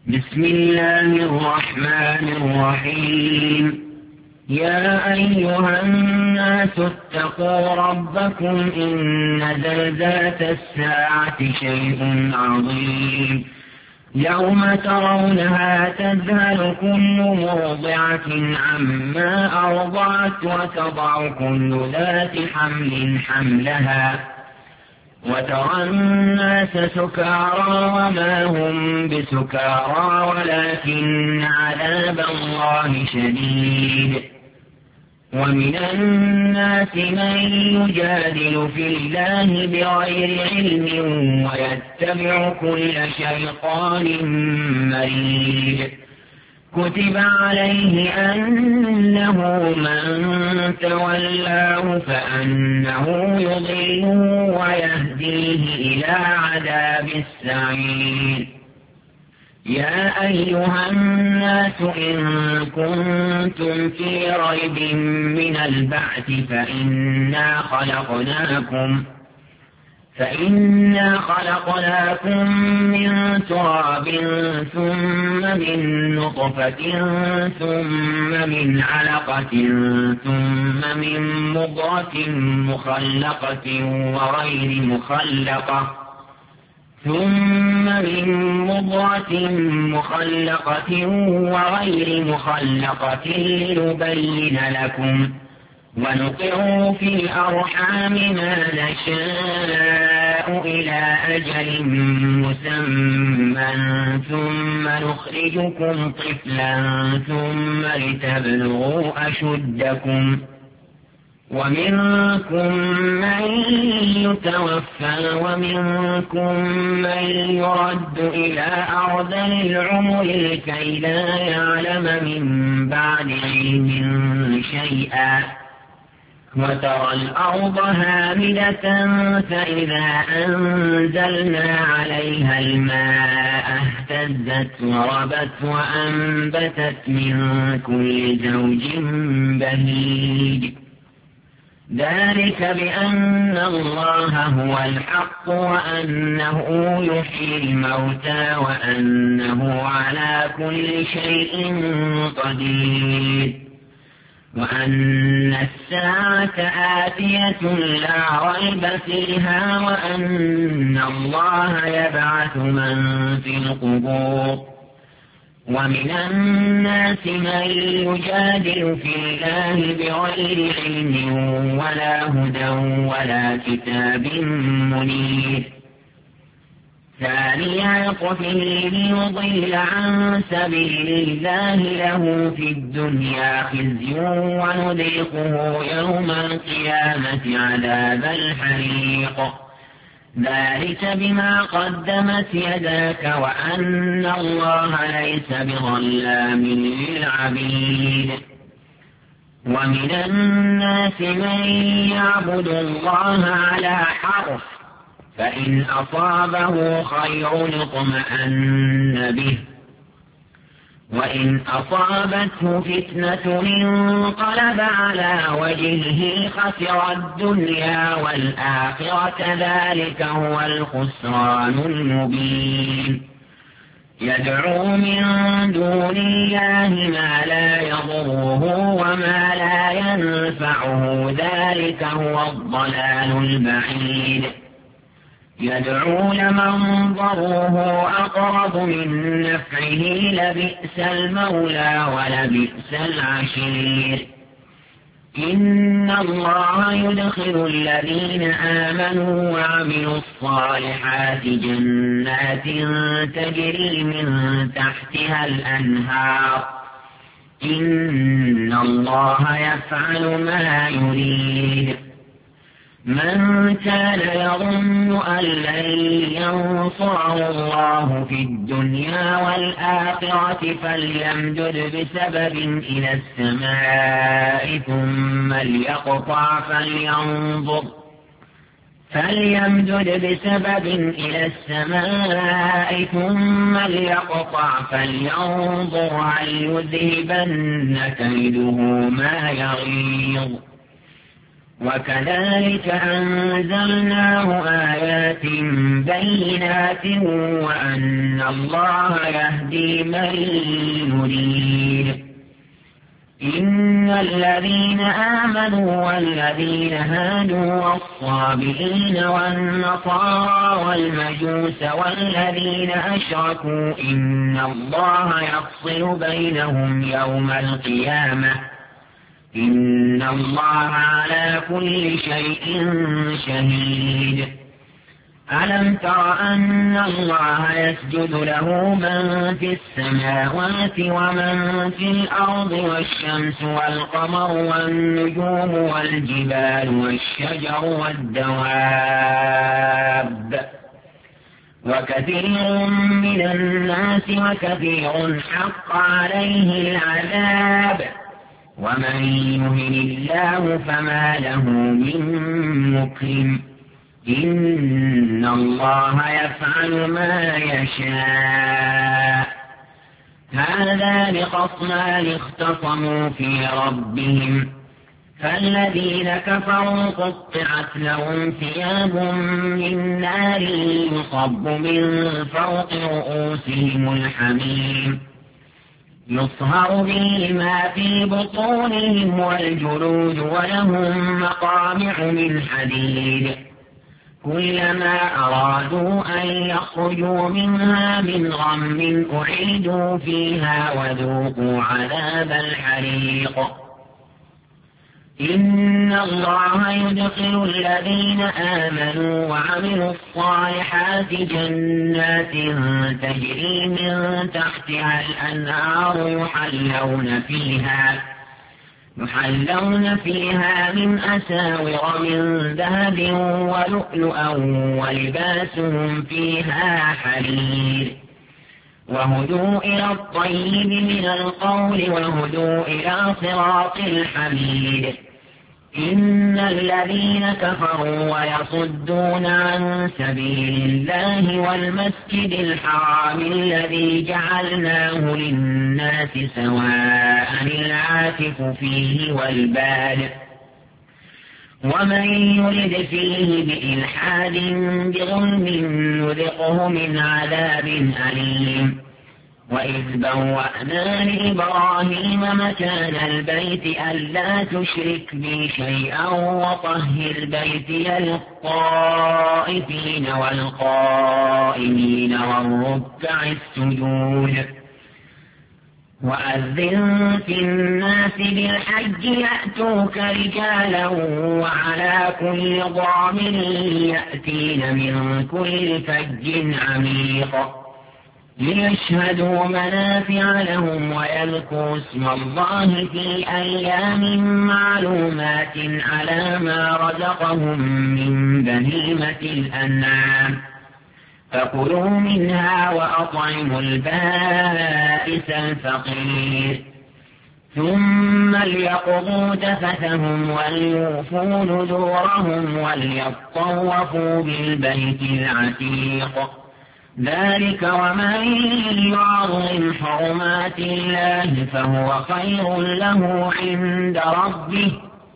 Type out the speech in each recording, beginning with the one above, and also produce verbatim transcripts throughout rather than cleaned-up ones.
بسم الله الرحمن الرحيم. يا أيها الناس اتقوا ربكم إن زلزلة الساعة شيء عظيم يوم ترونها تذهل كل مرضعة عما أرضعت وتضع كل ذات حمل حملها وترى الناس سكارى وما هم بسكارى ولكن عذاب الله شديد. ومن الناس من يجادل في الله بغير علم ويتبع كل شيطان مريد. كتب عليه أنه من تولاه فأنه يضله ويهديه إلى عذاب السعير. يا أيها الناس إن كنتم في ريب من البعث فإنا خلقناكم فإنا خلقناكم من تراب ثم من نطفة ثم من علقة ثم من مضغة مخلقة وغير مخلقة ثم من مضغة مخلقة وغير مخلقة لنبين لكم ونقر في الأرحام ما نشاء إلى أجل مسمى ثم نخرجكم طفلا ثم لتبلغوا أشدكم ومنكم من يتوفى ومنكم من يرد إلى أرذل العمر لكي لا يعلم من بعد علم شيئا. وترى الأرض هامدة فإذا أنزلنا عليها الماء اهتزت وربت وأنبتت من كل زوج بهيج. ذلك بأن الله هو الحق وأنه يحيي الموتى وأنه على كل شيء قدير وأن الساعة آتية لا ريب فيها وأن الله يبعث من في القبور. ومن الناس من يجادل في الله بغير علم ولا هدى ولا كتاب منير. ثاني عطفه ليضل عن سبيل الله له في الدنيا خزي ونذيقه يوم القيامة عذاب الحريق. ذلك بما قدمت يداك وأن الله ليس بظلام للعبيد. ومن الناس من يعبد الله على حرف فإن أصابه خير اطمأن به وإن أصابته فتنة انقلب على وجهه خسر الدنيا والآخرة ذلك هو الخسران المبين. يدعو من دون الله ما لا يضره وما لا ينفعه ذلك هو الضلال البعيد. يدعو لمن ضره أقرب من نفعه لبئس المولى ولبئس العشير. إن الله يدخل الذين آمنوا وعملوا الصالحات جنات تجري من تحتها الأنهار. إن الله يفعل ما يريد. من كان يظن أن لن ينصره الله في الدنيا والآخرة فليمدد بسبب إلى السماء ثم ليقطع فلينظر فليمدد بسبب إلى السماء ثم ليقطع فلينظر هل يذهبن كيده ما يغيظ. وكذلك أنزلناه آيات بينات وأن الله يهدي من يريد. إن الذين آمنوا والذين هادوا والصابئين والنصارى والمجوس والذين أشركوا إن الله يفصل بينهم يوم القيامة إن الله على كل شيء شهيد. ألم تر أن الله يسجد له من في السماوات ومن في الأرض والشمس والقمر والنجوم والجبال والشجر والدواب وكثير من الناس وكثير حق عليه العذاب ومن يهن الله فما له من مكرم إن الله يفعل ما يشاء. هذان خصمان اختصموا في ربهم فالذين كفروا قطعت لهم ثياب من نار يصب من فوق رؤوسهم الحميم يصهر به ما في بطونهم والجلود ولهم مقامع من حديد كلما أرادوا أن يخرجوا منها من غم أعيدوا فيها وذوقوا عذاب الحريق. إن الله يدخل الذين آمنوا وعملوا الصالحات جنات تجري من تحتها الأنهار يحلون فيها يحلون فيها من أساور من ذهب ولؤلؤا ولباسهم فيها حرير وهدوا إلى الطيب من القول وهدوا إلى صراط الحميد. إن الذين كفروا ويصدون عن سبيل الله والمسجد الحرام الذي جعلناه للناس سواء العاكف فيه والباد ومن يرد فيه بإلحاد بظلم نذقه من عذاب أليم. وإذ بوأنا لإبراهيم مكان البيت ألا تشرك بي شيئا وطهر بيتي للطائفين والقائمين والركع السجود. وأذن في الناس بالحج يأتوك رجالا وعلى كل ضامر يأتين من كل فج عميق ليشهدوا منافع لهم ويذكروا اسم الله في أيام معلومات على ما رزقهم من بهيمة الأنعام فكلوا منها وأطعموا البائس الفقير ثم ليقضوا تفثهم وليوفوا نذورهم وليطوفوا بالبيت العتيق. ذلك ومن يعظم حرمات الله فهو خير له عند ربه.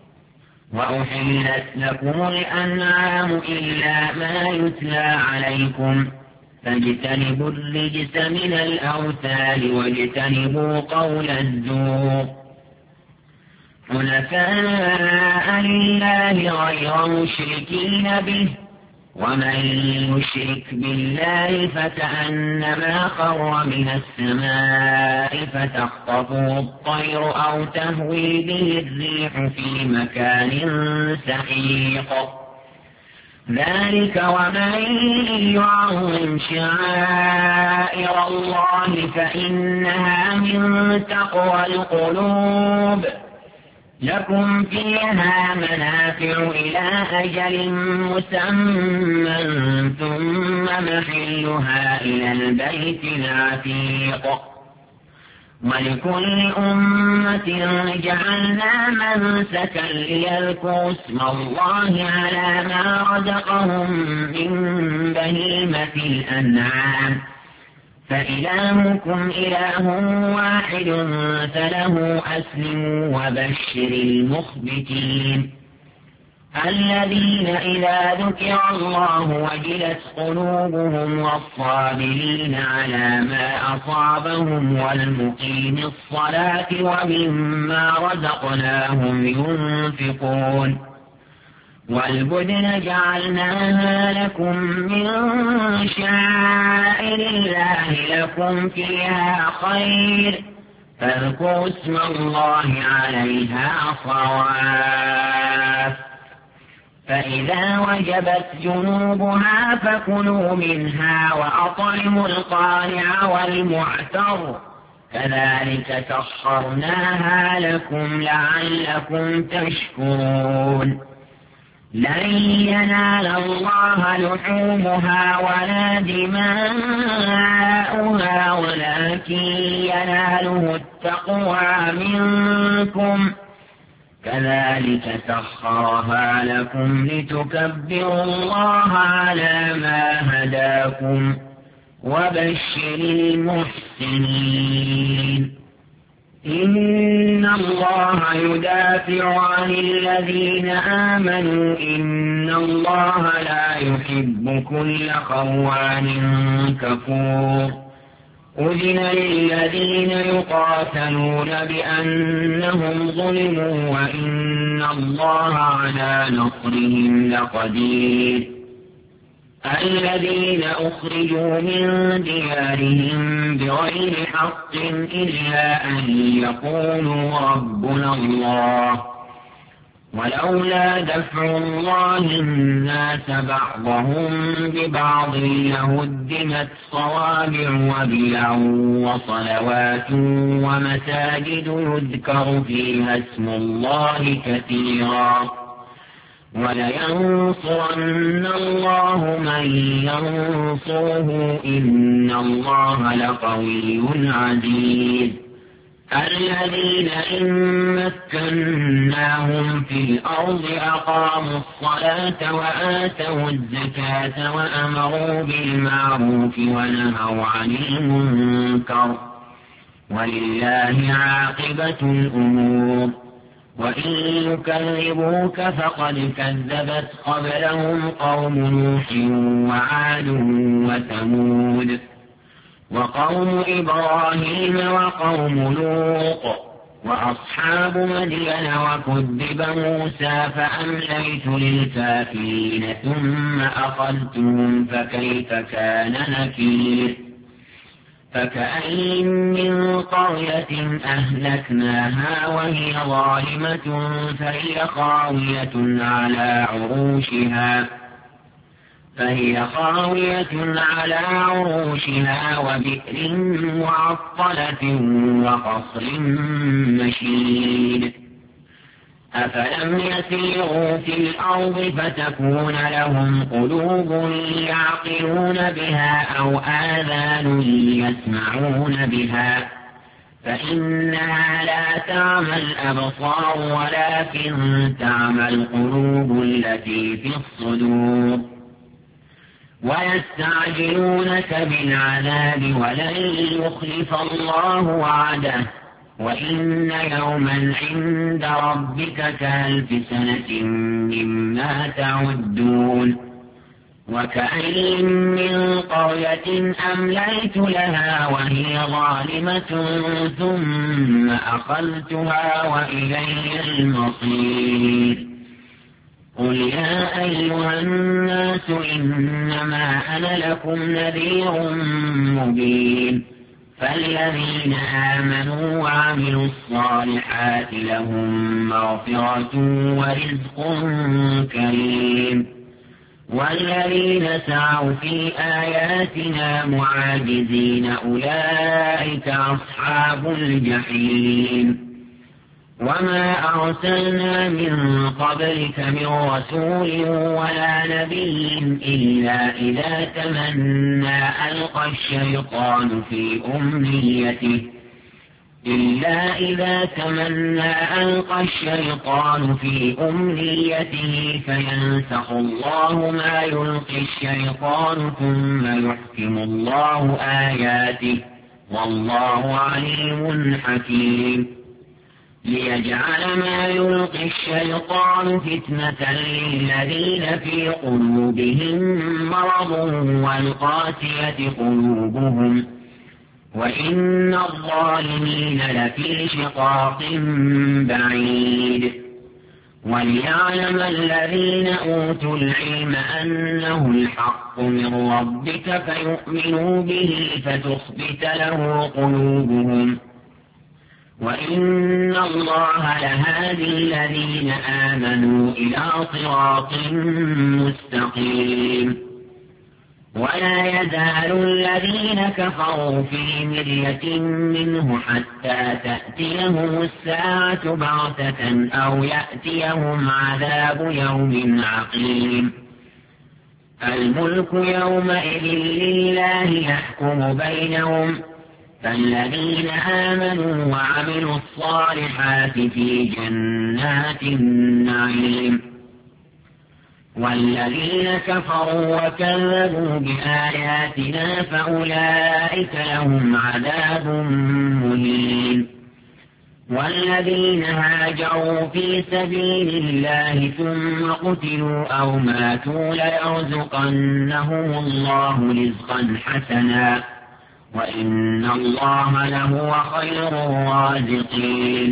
وأحلت لكم الأنعام إلا ما يتلى عليكم فاجتنبوا الرجس من الأوثان واجتنبوا قول الزور حنفاء لله غير مشركين به ومن يشرك بالله فكأنما خر من السماء فتخطفه الطير أو تهوي به الريح في مكان سحيق. ذلك ومن يعظم شعائر الله فإنها من تقوى القلوب. لكم فيها منافع إلى أجل مسمى ثم محلها إلى البيت العتيق. ولكل أمة جعلنا منسكا ليذكروا اسم الله على ما رزقهم من بهيمة الأنعام فإلهكم إله واحد فله أسلموا وبشر المخبتين. الذين إذا ذكر الله وجلت قلوبهم والصابرين على ما أصابهم والمقيم الصلاة ومما رزقناهم ينفقون والبدن جعلناها لكم من شعائر الله لكم فيها خير فاذكروا اسم الله عليها صواف فإذا وجبت جنوبها فكلوا منها وأطعموا القانع والمعتر كذلك سخرناها لكم لعلكم تشكرون لن ينال الله لحومها ولا دماؤها ولكن يناله التقوى منكم كذلك سخرها لكم لتكبروا الله على ما هداكم وبشر المحسنين إن الله يدافع عن الذين آمنوا إن الله لا يحب كل خوان كفور أذن للذين يقاتلون بأنهم ظلموا وإن الله على نصرهم لقدير الذين أخرجوا من ديارهم بغير حق إلا أن يقولوا ربنا الله ولولا دفع الله الناس بعضهم ببعض لهدمت صوامع وبيع وصلوات ومساجد يذكر فيها اسم الله كثيرا ولينصرن الله من ينصره إن الله لقوي عزيز الذين إن مكناهم في الأرض أقاموا الصلاة وآتوا الزكاة وأمروا بالمعروف ونهوا عن المنكر ولله عاقبة الأمور وإن يكذبوك فقد كذبت قبلهم قوم نوح وعاد وثمود وقوم إبراهيم وقوم لوط وأصحاب مدين وكذب موسى فأمليت للكافرين ثم أخذتهم فكيف كان نكير فكأين من قرية أهلكناها وهي ظالمة فهي خاوية على عروشها فهي خاوية على عروشها وبئر معطلة وقصر مشيد أفلم يسيروا في الأرض فتكون لهم قلوب يعقلون بها أو آذان يسمعون بها فإنها لا تعمى الأبصار ولكن تعمى القلوب التي في الصدور ويستعجلونك بالعذاب ولن يخلف الله وعده وإن يوما عند ربك كألف سنة مما تعدون وكأين من قرية أمليت لها وهي ظالمة ثم أخذتها وإلي المصير قل يا أيها الناس إنما أنا لكم نذير مبين فالذين آمنوا وعملوا الصالحات لهم مغفرة ورزق كريم والذين سعوا في آياتنا معاجزين أولئك أصحاب الجحيم وما أرسلنا من قبلك من رسول ولا نبي إلا إذا تمنى ألقى الشيطان في أمنيته إلا إذا تمنى ألقى الشيطان في أمنيته فينسخ الله ما يلقي الشيطان ثم يحكم الله آياته والله عليم حكيم ليجعل ما يلقي الشيطان فتنة للذين في قلوبهم مرض والقاسية قلوبهم وإن الظالمين لفي شقاق بعيد. وليعلم الذين أوتوا العلم أنه الحق من ربك فيؤمنوا به فتخبت له قلوبهم وإن الله لهادي الذين آمنوا إلى صراط مستقيم. ولا يزال الذين كفروا في مرية منه حتى تأتيهم الساعة بغتة أو يأتيهم عذاب يوم عقيم. الملك يومئذ لله يحكم بينهم فالذين آمنوا وعملوا الصالحات في جنات النعيم والذين كفروا وكذبوا بآياتنا فأولئك لهم عذاب مهين. والذين هاجروا في سبيل الله ثم قتلوا أو ماتوا ليرزقنهم الله رزقا حسنا وإن الله لهو خير الرازقين.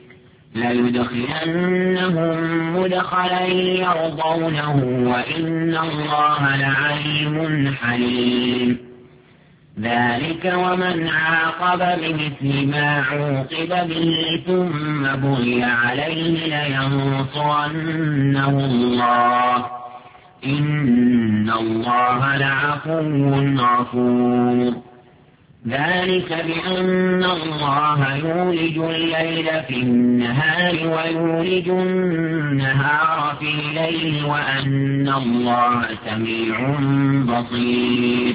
ليدخلنهم مدخلا يرضونه وإن الله لعليم حليم. ذلك ومن عاقب بمثل ما عوقب به ثم بغي عليه لينصرنه الله إن الله لعفو غفور. ذلك بأن الله يولج الليل في النهار ويولج النهار في الليل وأن الله سميع بصير.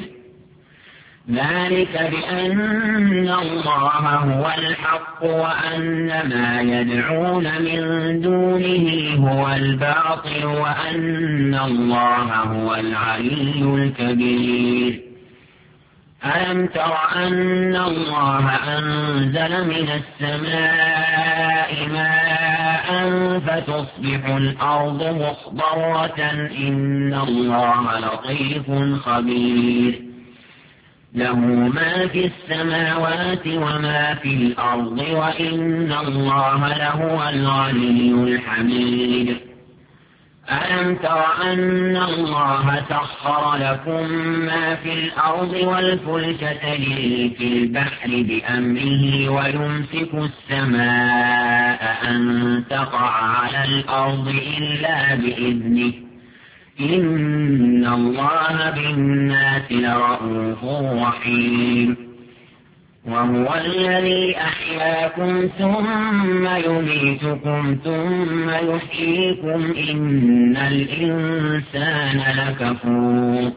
ذلك بأن الله هو الحق وأن ما يدعون من دونه هو الباطل وأن الله هو العلي الكبير. ألم تر أن الله أنزل من السماء ماء فتصبح الأرض مخضرة إن الله لطيف خبير. له ما في السماوات وما في الأرض وإن الله لهو الغني الحميد. ألم تر أن الله سخر لكم ما في الأرض والفلك تجري في البحر بأمره ويمسك السماء أن تقع على الأرض إلا بإذنه إن الله بالناس لرءوف رحيم. وهو الذي أحياكم ثم يميتكم ثم يحييكم إن الإنسان لكفور.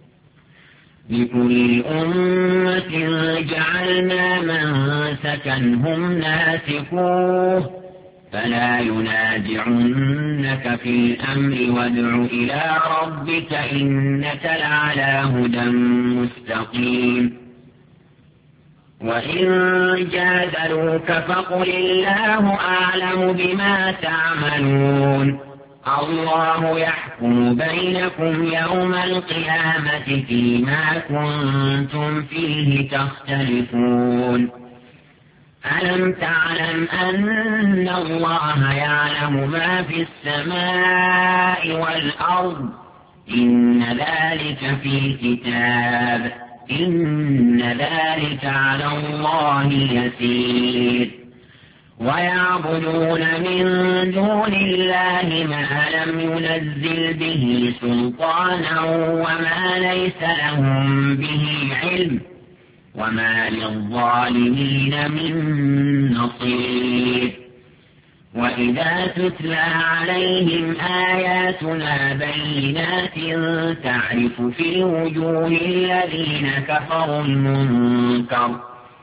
لكل أمة جعلنا منسكا هم ناسكوه فلا ينازعنك في الأمر وادع إلى ربك إنك لعلى هدى مستقيم. وإن جادلوك فقل الله أعلم بما تعملون الله يحكم بينكم يوم القيامة فيما كنتم فيه تختلفون. ألم تعلم أن الله يعلم ما في السماء والأرض إن ذلك في كتاب إن ذلك على الله يسير. ويعبدون من دون الله ما لم ينزل به سلطانا وما ليس لهم به علم وما للظالمين من نصير. وإذا تتلى عليهم آياتنا بينات تعرف في وجوه الذين كفروا المنكر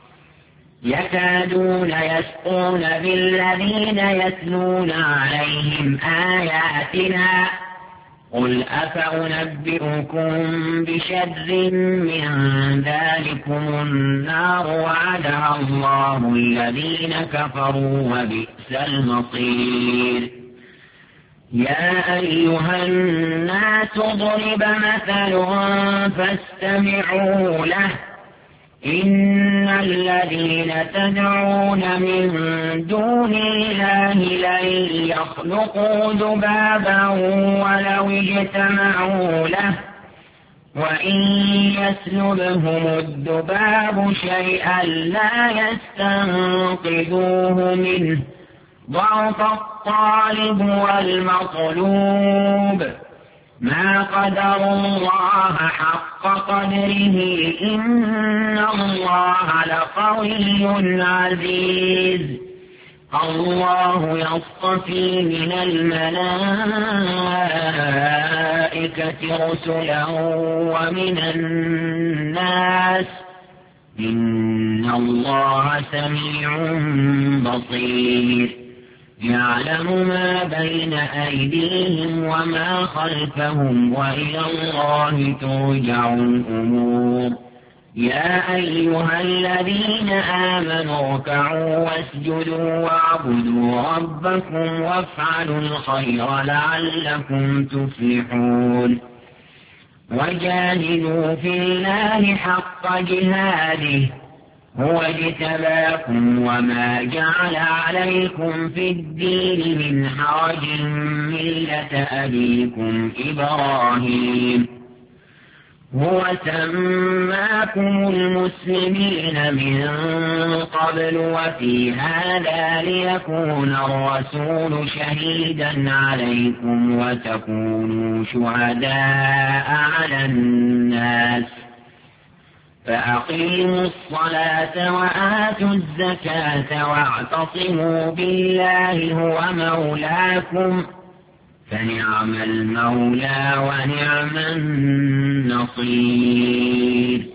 يكادون يسقون بالذين يتلون عليهم آياتنا قل أفأنبئكم بشر من ذلكم النار وعدها الله الذين كفروا وبئس المصير. يا أيها الناس ضرب مثل فاستمعوا له إن الذين تدعون من دون الله لن يخلقوا ذبابا ولو اجتمعوا له وإن يسلبهم الذباب شيئا لا يستنقذوه منه ضعف الطالب والمطلوب ما قدر الله حق قدره إن الله لقوي عزيز. الله يصطفي من الملائكة رسلا ومن الناس إن الله سميع بصير. يعلم ما بين أيديهم وما خلفهم وإلى الله ترجع الأمور. يا أيها الذين آمنوا اركعوا واسجدوا واعبدوا ربكم وافعلوا الخير لعلكم تفلحون. وجاهدوا في الله حق جهاده هو اجتباكم وما جعل عليكم في الدين من حرج ملة أبيكم إبراهيم هو سماكم المسلمين من قبل وفي هذا ليكون الرسول شهيدا عليكم وتكونوا شهداء على الناس فأقيموا الصلاة وآتوا الزكاة واعتصموا بالله هو مولاكم فنعم المولى ونعم النصير.